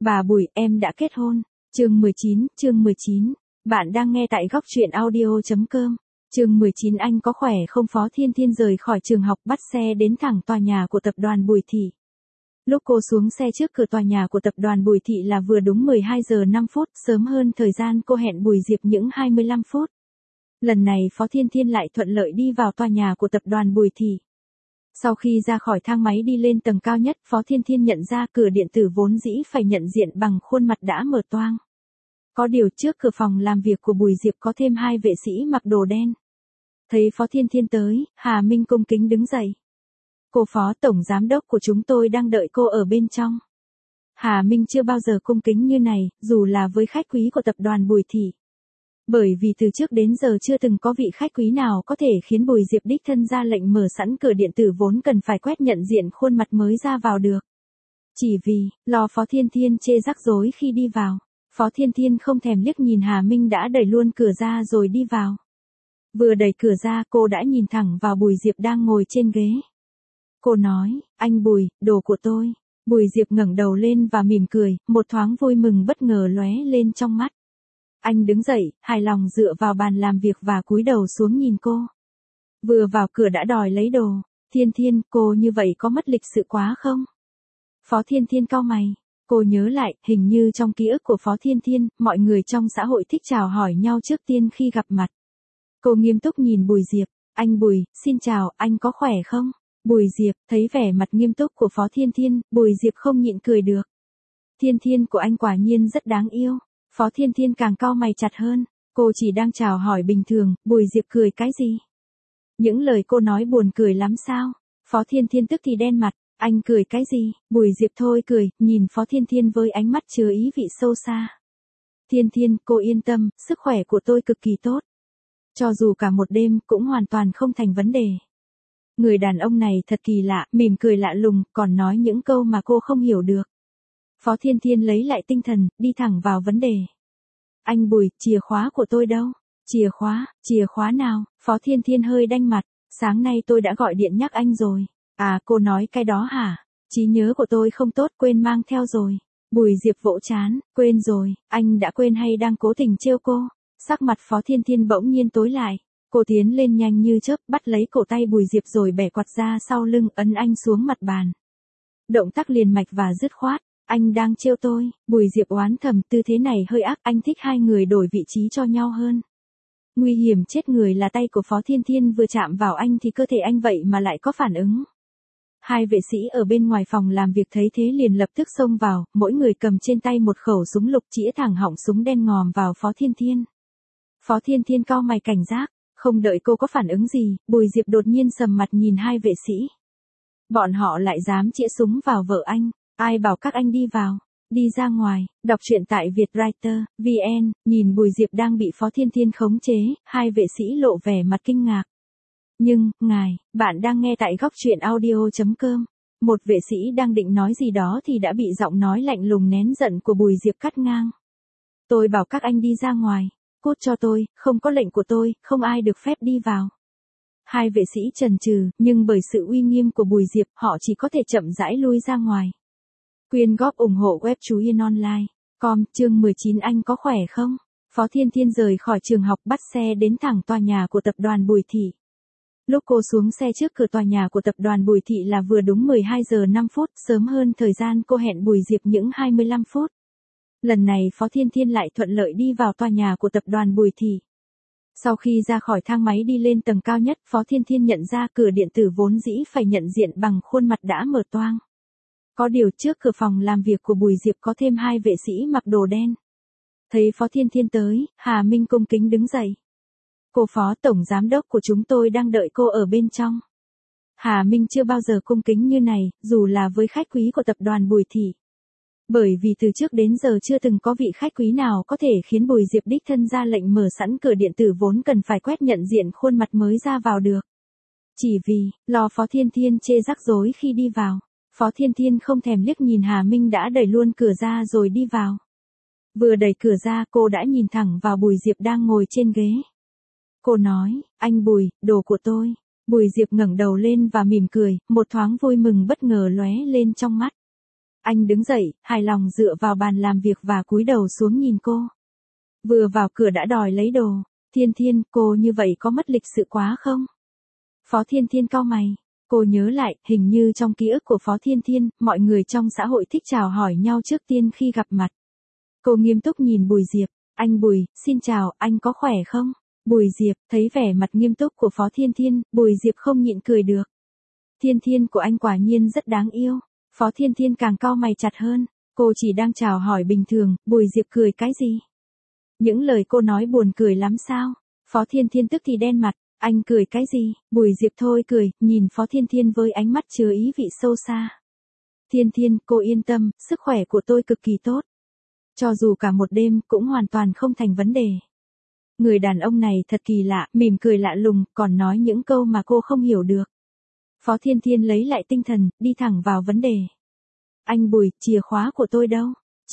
Bà Bùi, em đã kết hôn. Chương 19. Bạn đang nghe tại góc truyện audio.com. Chương 19. Anh có khỏe không? Phó Thiên Thiên rời khỏi trường học bắt xe đến thẳng tòa nhà của tập đoàn Bùi Thị. Lúc cô xuống xe trước cửa tòa nhà của tập đoàn Bùi Thị là vừa đúng 12 giờ 5 phút, sớm hơn thời gian cô hẹn Bùi Diệp những 25 phút. Lần này Phó Thiên Thiên lại thuận lợi đi vào tòa nhà của tập đoàn Bùi Thị. Sau khi ra khỏi thang máy đi lên tầng cao nhất, Phó Thiên Thiên nhận ra cửa điện tử vốn dĩ phải nhận diện bằng khuôn mặt đã mở toang. Có điều trước cửa phòng làm việc của Bùi Diệp có thêm hai vệ sĩ mặc đồ đen. Thấy Phó Thiên Thiên tới, Hà Minh cung kính đứng dậy. Cô Phó Tổng Giám đốc của chúng tôi đang đợi cô ở bên trong. Hà Minh chưa bao giờ cung kính như này, dù là với khách quý của tập đoàn Bùi Thị. Bởi vì từ trước đến giờ chưa từng có vị khách quý nào có thể khiến Bùi Diệp đích thân ra lệnh mở sẵn cửa điện tử vốn cần phải quét nhận diện khuôn mặt mới ra vào được. Chỉ vì, lo Phó Thiên Thiên chê rắc rối khi đi vào, Phó Thiên Thiên không thèm liếc nhìn Hà Minh đã đẩy luôn cửa ra rồi đi vào. Vừa đẩy cửa ra cô đã nhìn thẳng vào Bùi Diệp đang ngồi trên ghế. Cô nói, anh Bùi, đồ của tôi. Bùi Diệp ngẩng đầu lên và mỉm cười, một thoáng vui mừng bất ngờ lóe lên trong mắt. Anh đứng dậy, hài lòng dựa vào bàn làm việc và cúi đầu xuống nhìn cô. Vừa vào cửa đã đòi lấy đồ. Thiên Thiên, cô như vậy có mất lịch sự quá không? Phó Thiên Thiên cau mày. Cô nhớ lại, hình như trong ký ức của Phó Thiên Thiên, mọi người trong xã hội thích chào hỏi nhau trước tiên khi gặp mặt. Cô nghiêm túc nhìn Bùi Diệp. Anh Bùi, xin chào, anh có khỏe không? Bùi Diệp, thấy vẻ mặt nghiêm túc của Phó Thiên Thiên, Bùi Diệp không nhịn cười được. Thiên Thiên của anh quả nhiên rất đáng yêu. Phó Thiên Thiên càng cau mày chặt hơn. Cô chỉ đang chào hỏi bình thường, Bùi Diệp cười cái gì? Những lời cô nói buồn cười lắm sao? Phó Thiên Thiên tức thì đen mặt. Anh cười cái gì? Bùi Diệp thôi cười, nhìn Phó Thiên Thiên với ánh mắt chứa ý vị sâu xa. Thiên Thiên, cô yên tâm, sức khỏe của tôi cực kỳ tốt. Cho dù cả một đêm cũng hoàn toàn không thành vấn đề. Người đàn ông này thật kỳ lạ, mỉm cười lạ lùng, còn nói những câu mà cô không hiểu được. Phó Thiên Thiên lấy lại tinh thần, đi thẳng vào vấn đề. Anh Bùi, chìa khóa của tôi đâu? Chìa khóa nào? Phó Thiên Thiên hơi đanh mặt, sáng nay tôi đã gọi điện nhắc anh rồi. À, cô nói cái đó hả? Trí nhớ của tôi không tốt, quên mang theo rồi. Bùi Diệp vỗ trán, quên rồi, anh đã quên hay đang cố tình trêu cô? Sắc mặt Phó Thiên Thiên bỗng nhiên tối lại. Cô tiến lên nhanh như chớp, bắt lấy cổ tay Bùi Diệp rồi bẻ quạt ra sau lưng, ấn anh xuống mặt bàn. Động tác liền mạch và dứt khoát. Anh đang trêu tôi. Bùi Diệp oán thầm, tư thế này hơi ác, anh thích hai người đổi vị trí cho nhau hơn. Nguy hiểm chết người là tay của Phó Thiên Thiên vừa chạm vào anh thì cơ thể anh vậy mà lại có phản ứng. Hai vệ sĩ ở bên ngoài phòng làm việc thấy thế liền lập tức xông vào, mỗi người cầm trên tay một khẩu súng lục chĩa thẳng họng súng đen ngòm vào Phó Thiên Thiên. Phó Thiên Thiên cau mày cảnh giác, không đợi cô có phản ứng gì, Bùi Diệp đột nhiên sầm mặt nhìn hai vệ sĩ. Bọn họ lại dám chĩa súng vào vợ anh, ai bảo các anh đi vào, đi ra ngoài. Đọc truyện tại Vietwriter VN, nhìn Bùi Diệp đang bị Phó Thiên Thiên khống chế, hai vệ sĩ lộ vẻ mặt kinh ngạc. Nhưng, bạn đang nghe tại góc truyện audio.com. Một vệ sĩ đang định nói gì đó thì đã bị giọng nói lạnh lùng nén giận của Bùi Diệp cắt ngang. Tôi bảo các anh đi ra ngoài, cút cho tôi, không có lệnh của tôi, không ai được phép đi vào. Hai vệ sĩ chần chừ, nhưng bởi sự uy nghiêm của Bùi Diệp, họ chỉ có thể chậm rãi lui ra ngoài. Quyên góp ủng hộ web Chú Yên Online. Chương 19. Anh có khỏe không? Phó Thiên Thiên rời khỏi trường học bắt xe đến thẳng tòa nhà của tập đoàn Bùi Thị. Lúc cô xuống xe trước cửa tòa nhà của tập đoàn Bùi Thị là vừa đúng 12 giờ 5 phút, sớm hơn thời gian cô hẹn Bùi Diệp những 25 phút. Lần này Phó Thiên Thiên lại thuận lợi đi vào tòa nhà của tập đoàn Bùi Thị. Sau khi ra khỏi thang máy đi lên tầng cao nhất, Phó Thiên Thiên nhận ra cửa điện tử vốn dĩ phải nhận diện bằng khuôn mặt đã mở toang. Có điều trước cửa phòng làm việc của Bùi Diệp có thêm hai vệ sĩ mặc đồ đen. Thấy Phó Thiên Thiên tới, Hà Minh cung kính đứng dậy. Cô Phó Tổng Giám đốc của chúng tôi đang đợi cô ở bên trong. Hà Minh chưa bao giờ cung kính như này, dù là với khách quý của tập đoàn Bùi Thị. Bởi vì từ trước đến giờ chưa từng có vị khách quý nào có thể khiến Bùi Diệp đích thân ra lệnh mở sẵn cửa điện tử vốn cần phải quét nhận diện khuôn mặt mới ra vào được. Chỉ vì, lo Phó Thiên Thiên chê rắc rối khi đi vào, Phó Thiên Thiên không thèm liếc nhìn Hà Minh đã đẩy luôn cửa ra rồi đi vào. Vừa đẩy cửa ra cô đã nhìn thẳng vào Bùi Diệp đang ngồi trên ghế. Cô nói, anh Bùi, đồ của tôi. Bùi Diệp ngẩng đầu lên và mỉm cười, một thoáng vui mừng bất ngờ lóe lên trong mắt. Anh đứng dậy, hài lòng dựa vào bàn làm việc và cúi đầu xuống nhìn cô. Vừa vào cửa đã đòi lấy đồ. Thiên Thiên, cô như vậy có mất lịch sự quá không? Phó Thiên Thiên cau mày. Cô nhớ lại, hình như trong ký ức của Phó Thiên Thiên, mọi người trong xã hội thích chào hỏi nhau trước tiên khi gặp mặt. Cô nghiêm túc nhìn Bùi Diệp. Anh Bùi, xin chào, anh có khỏe không? Bùi Diệp, thấy vẻ mặt nghiêm túc của Phó Thiên Thiên, Bùi Diệp không nhịn cười được. Thiên Thiên của anh quả nhiên rất đáng yêu. Phó Thiên Thiên càng cau mày chặt hơn. Cô chỉ đang chào hỏi bình thường, Bùi Diệp cười cái gì? Những lời cô nói buồn cười lắm sao? Phó Thiên Thiên tức thì đen mặt. Anh cười cái gì? Bùi Diệp thôi cười, nhìn Phó Thiên Thiên với ánh mắt chứa ý vị sâu xa. Thiên Thiên, cô yên tâm, sức khỏe của tôi cực kỳ tốt. Cho dù cả một đêm cũng hoàn toàn không thành vấn đề. Người đàn ông này thật kỳ lạ, mỉm cười lạ lùng, còn nói những câu mà cô không hiểu được. Phó Thiên Thiên lấy lại tinh thần, đi thẳng vào vấn đề. Anh Bùi, chìa khóa của tôi đâu?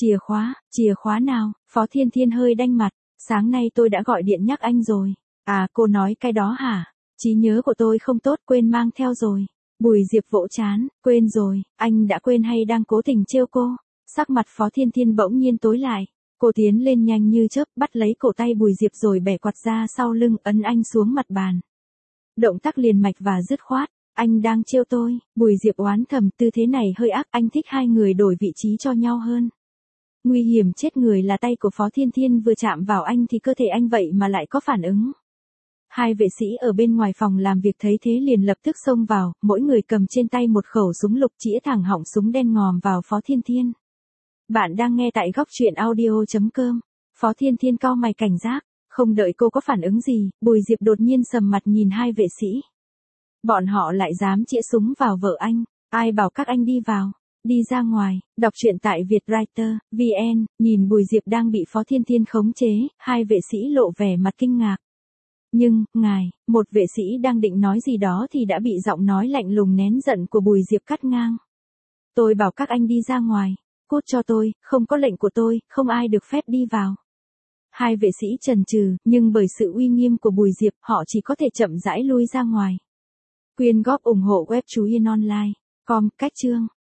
Chìa khóa nào? Phó Thiên Thiên hơi đanh mặt, sáng nay tôi đã gọi điện nhắc anh rồi. À, cô nói cái đó hả? Trí nhớ của tôi không tốt, quên mang theo rồi. Bùi Diệp vỗ trán, quên rồi, anh đã quên hay đang cố tình trêu cô? Sắc mặt Phó Thiên Thiên bỗng nhiên tối lại. Cô tiến lên nhanh như chớp, bắt lấy cổ tay Bùi Diệp rồi bẻ quạt ra sau lưng, ấn anh xuống mặt bàn. Động tác liền mạch và dứt khoát. Anh đang trêu tôi. Bùi Diệp oán thầm, tư thế này hơi ác, anh thích hai người đổi vị trí cho nhau hơn. Nguy hiểm chết người là tay của Phó Thiên Thiên vừa chạm vào anh thì cơ thể anh vậy mà lại có phản ứng. Hai vệ sĩ ở bên ngoài phòng làm việc thấy thế liền lập tức xông vào, mỗi người cầm trên tay một khẩu súng lục chĩa thẳng họng súng đen ngòm vào Phó Thiên Thiên. Bạn đang nghe tại góc truyện audio.com. Phó Thiên Thiên cau mày cảnh giác, không đợi cô có phản ứng gì, Bùi Diệp đột nhiên sầm mặt nhìn hai vệ sĩ. Bọn họ lại dám chĩa súng vào vợ anh, ai bảo các anh đi vào, đi ra ngoài, đọc truyện tại Vietwriter, VN, nhìn Bùi Diệp đang bị Phó Thiên Thiên khống chế, hai vệ sĩ lộ vẻ mặt kinh ngạc. Nhưng, ngài, một vệ sĩ đang định nói gì đó thì đã bị giọng nói lạnh lùng nén giận của Bùi Diệp cắt ngang. Tôi bảo các anh đi ra ngoài, cút cho tôi, không có lệnh của tôi, không ai được phép đi vào. Hai vệ sĩ chần chừ, nhưng bởi sự uy nghiêm của Bùi Diệp, họ chỉ có thể chậm rãi lui ra ngoài. Quyên góp ủng hộ web Chú Yên Online. Com, cách chương.